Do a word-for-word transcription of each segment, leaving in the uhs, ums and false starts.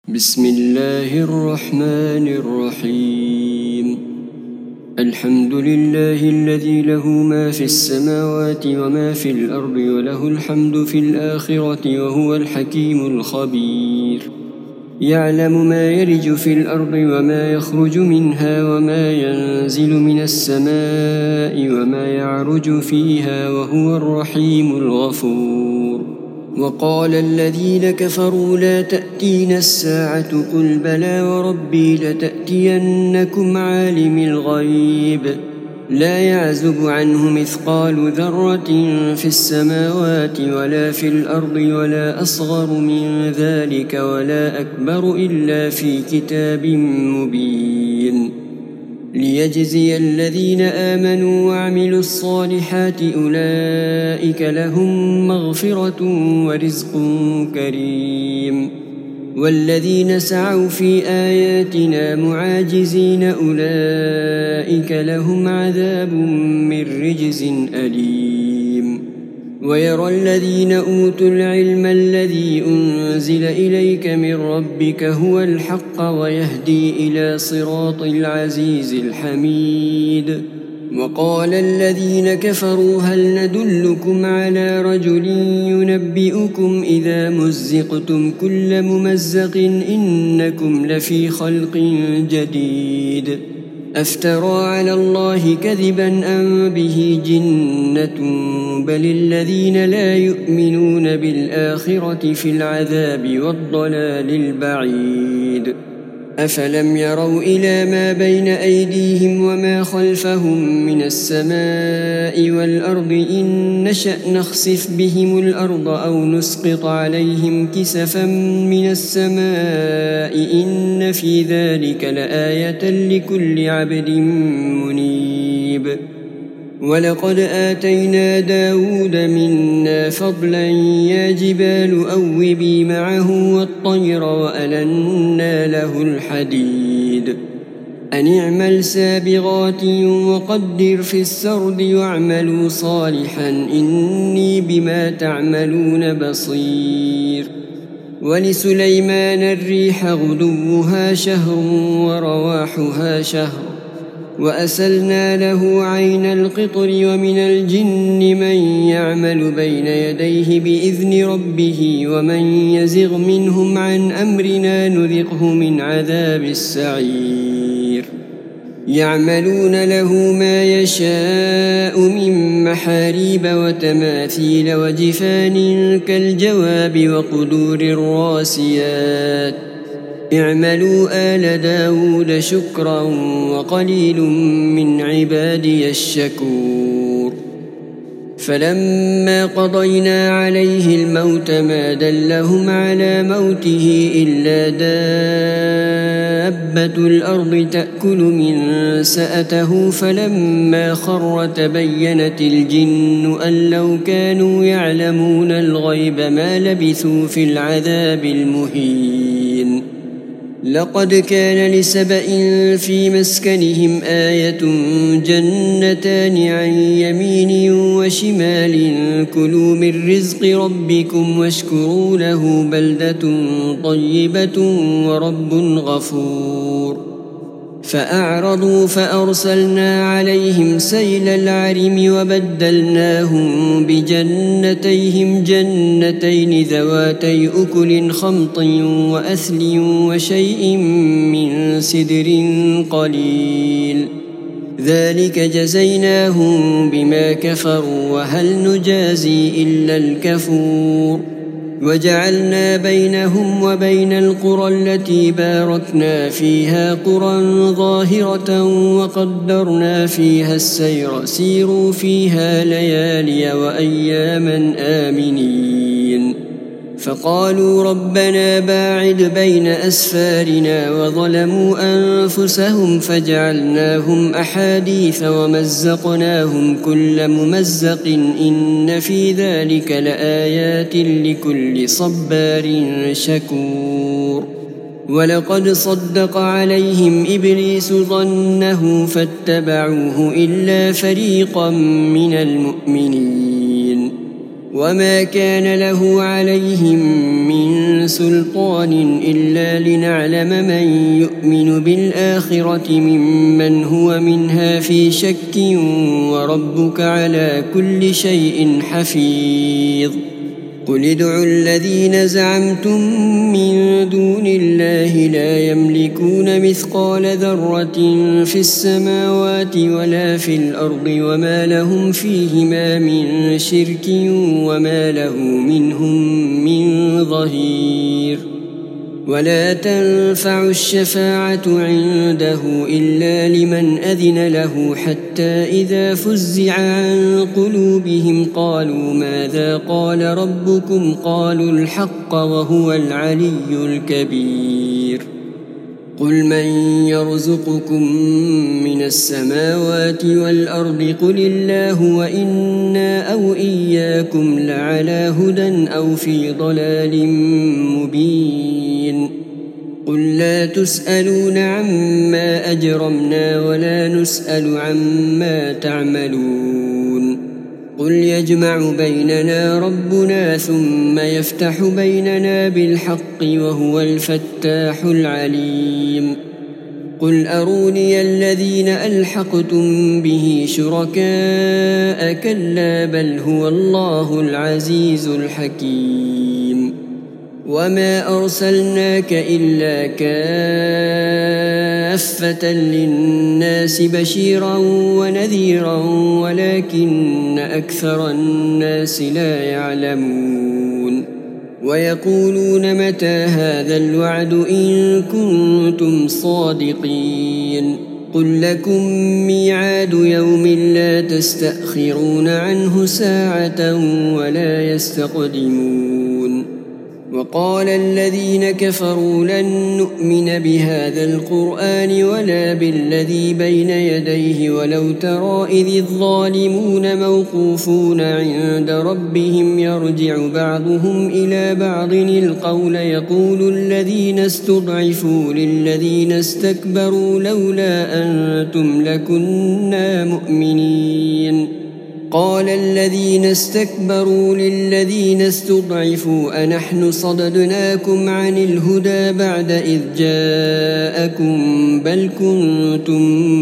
بسم الله الرحمن الرحيم. الحمد لله الذي له ما في السماوات وما في الأرض وله الحمد في الآخرة وهو الحكيم الخبير. يعلم ما يلج في الأرض وما يخرج منها وما ينزل من السماء وما يعرج فيها وهو الرحيم الغفور. وقال الذين كفروا لا تأتينا الساعة قل بلى وربي لتأتينكم عالم الغيب لا يعزب عنه مثقال ذرة في السماوات ولا في الأرض ولا أصغر من ذلك ولا أكبر إلا في كتاب مبين ليجزي الذين آمنوا وعملوا الصالحات أولئك لهم مغفرة ورزق كريم. والذين سعوا في آياتنا معاجزين أولئك لهم عذاب من رجز أليم. ويرى الذين أوتوا العلم الذي أنزل إليك من ربك هو الحق ويهدي إلى صراط العزيز الحميد. وقال الذين كفروا هل ندلكم على رجل ينبئكم إذا مزقتم كل ممزق إنكم لفي خلق جديد أفترى على الله كذبا أم به جنة بل الذين لا يؤمنون بالآخرة في العذاب والضلال البعيد. أفلم يروا إلى ما بين أيديهم وما خلفهم من السماء والأرض إن نشأ نخسف بهم الأرض أو نسقط عليهم كسفا من السماء إن في ذلك لآية لكل عبد منيب. ولقد آتينا داود منا فضلا يا جبال أوبي معه والطير وألنا له الحديد أن اعمل سابغات وقدر في السرد واعملوا صالحا إني بما تعملون بصير. ولسليمان الريح غدوها شهر ورواحها شهر وأسلنا له عين القطر ومن الجن من يعمل بين يديه بإذن ربه ومن يزغ منهم عن أمرنا نذقه من عذاب السعير. يعملون له ما يشاء من محاريب وتماثيل وجفان كالجواب وقدور الراسيات اعملوا آل داود شكرا وقليل من عبادي الشكور. فلما قضينا عليه الموت ما دلهم على موته إلا دابة الأرض تأكل من سأته فلما خر تبينت الجن أن لو كانوا يعلمون الغيب ما لبثوا في العذاب المهين. لقد كان لسبإ في مسكنهم آية جنتان عن يمين وشمال كلوا من رزق ربكم واشكروا له بلدة طيبة ورب غفور. فأعرضوا فأرسلنا عليهم سيل العرم وبدلناهم بجنتيهم جنتين ذواتي أكل خمط وأثل وشيء من سدر قليل ذلك جزيناهم بما كفروا وهل نجازي إلا الكفور. وجعلنا بينهم وبين القرى التي باركنا فيها قرى ظاهرة وقدرنا فيها السير سيروا فيها ليالي وأياما آمنين. فقالوا ربنا باعد بين أسفارنا وظلموا أنفسهم فجعلناهم أحاديث ومزقناهم كل ممزق إن في ذلك لآيات لكل صبار شكور. ولقد صدق عليهم إبليس ظنه فاتبعوه إلا فريقا من المؤمنين. وما كان له عليهم من سلطان إلا لنعلم من يؤمن بالآخرة ممن هو منها في شك وربك على كل شيء حفيظ قل ادعوا الذين زعمتم من دون الله لا يملكون مثقال ذرة في السماوات ولا في الأرض وما لهم فيهما من شرك وما له منهم من ظهير ولا تنفع الشفاعة عنده إلا لمن أذن له حتى إذا فزع عن قلوبهم قالوا ماذا قال ربكم قالوا الحق وهو العلي الكبير قل من يرزقكم من السماوات والأرض قل الله وإنا أو إياكم لعلى هدى أو في ضلال مبين قل لا تسألون عما أجرمنا ولا نسأل عما تعملون قل يجمع بيننا ربنا ثم يفتح بيننا بالحق وهو الفتاح العليم قل أروني الذين ألحقتم به شركاء كلا بل هو الله العزيز الحكيم وما أرسلناك إلا كافة للناس بشيرا ونذيرا ولكن أكثر الناس لا يعلمون ويقولون متى هذا الوعد إن كنتم صادقين قل لكم ميعاد يوم لا تستأخرون عنه ساعة ولا يستقدمون وقال الذين كفروا لن نؤمن بهذا القرآن ولا بالذي بين يديه ولو ترى إذ الظالمون موقوفون عند ربهم يرجع بعضهم إلى بعض القول يقول الذين استضعفوا للذين استكبروا لولا أنتم لكنا مؤمنين قال الذين استكبروا للذين استضعفوا أنحن صددناكم عن الهدى بعد إذ جاءكم بل كنتم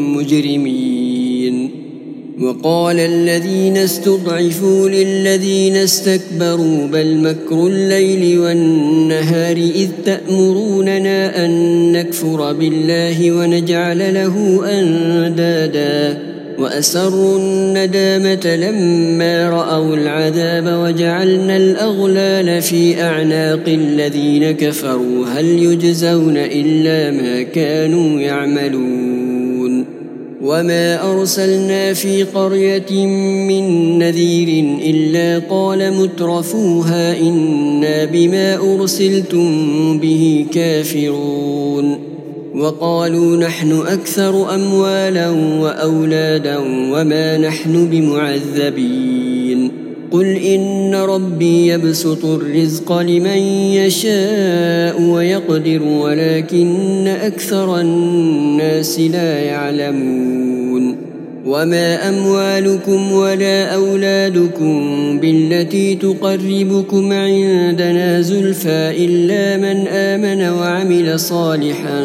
مجرمين وقال الذين استضعفوا للذين استكبروا بل مكر الليل والنهار إذ تأمروننا أن نكفر بالله ونجعل له أندادا وأسروا الندامة لما رأوا العذاب وجعلنا الأغلال في أعناق الذين كفروا هل يجزون إلا ما كانوا يعملون وما أرسلنا في قرية من نذير إلا قال مترفوها إنا بما أرسلتم به كافرون وقالوا نحن أكثر أموالا وأولادا وما نحن بمعذبين قل إن ربي يبسط الرزق لمن يشاء ويقدر ولكن أكثر الناس لا يعلمون وما أموالكم ولا أولادكم بالتي تقربكم عندنا زلفى إلا من آمن وعمل صالحا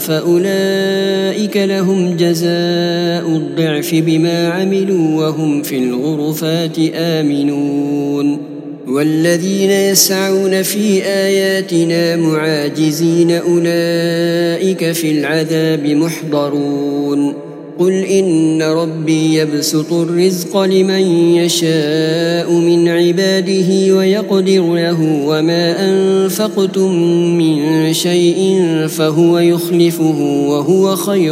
فأولئك لهم جزاء الضعف بما عملوا وهم في الغرفات آمنون والذين يسعون في آياتنا معاجزين أولئك في العذاب محضرون قل إن ربي يبسط الرزق لمن يشاء من عباده ويقدر له وما أنفقتم من شيء فهو يخلفه وهو خير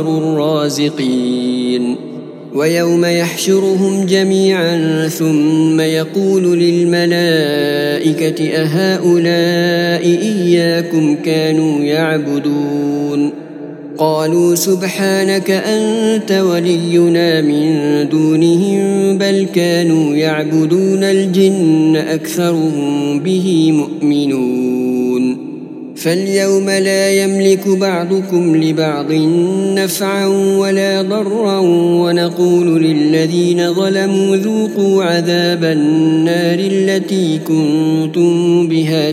الرازقين ويوم يحشرهم جميعا ثم يقول للملائكة أهؤلاء إياكم كانوا يعبدون قالوا سبحانك أنت ولينا من دونهم بل كانوا يعبدون الجن أكثرهم به مؤمنون فاليوم لا يملك بعضكم لبعض نفعا ولا ضرا ونقول للذين ظلموا ذوقوا عذاب النار التي كنتم بها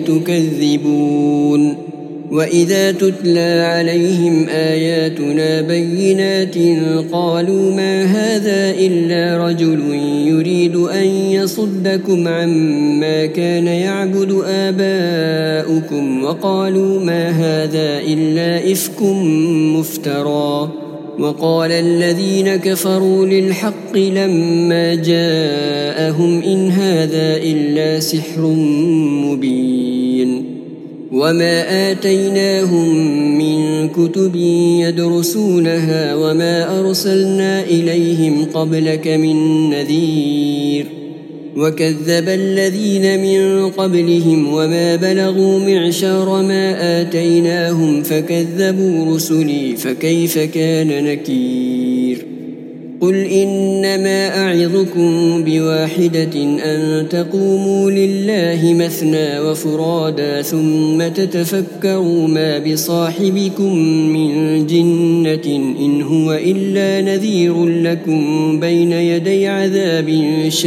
تكذبون وإذا تتلى عليهم آياتنا بينات قالوا ما هذا إلا رجل يريد أن يصدكم عما كان يعبد آباؤكم وقالوا ما هذا إلا إفك مفترى وقال الذين كفروا للحق لما جاءهم إن هذا إلا سحر مبين وما آتيناهم من كتب يدرسونها وما أرسلنا إليهم قبلك من نذير وكذب الذين من قبلهم وما بلغوا معشار ما آتيناهم فكذبوا رسلي فكيف كان نكير قل إنما أعظكم بواحدة أن تقوموا لله مثنى وفرادا ثم تتفكروا ما بصاحبكم من جنة إن هو إلا نذير لكم بين يدي عذاب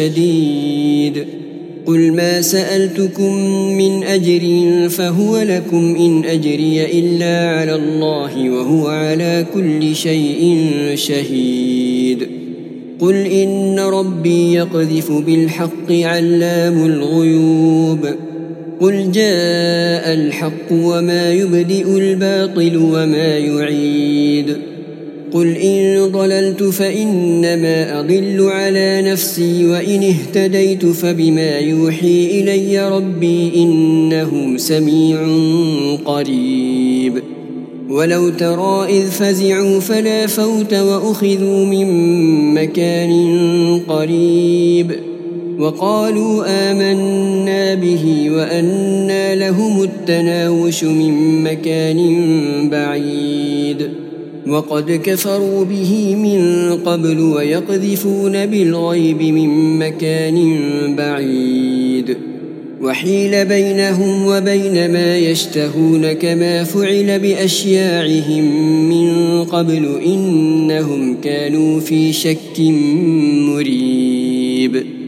شديد قل ما سألتكم من أجر فهو لكم إن أجري إلا على الله وهو على كل شيء شهيد قل إن ربي يقذف بالحق علام الغيوب قل جاء الحق وما يبدئ الباطل وما يعيد قل إن ضللت فإنما أضل على نفسي وإن اهتديت فبما يوحي إلي ربي إنه سميع قريب ولو ترى إذ فزعوا فلا فوت وأخذوا من مكان قريب وقالوا آمنا به وأنى لهم التناوش من مكان بعيد وقد كفروا به من قبل ويقذفون بالغيب من مكان بعيد وحيل بينهم وبين ما يشتهون كما فعل بأشياعهم من قبل إنهم كانوا في شك مريب.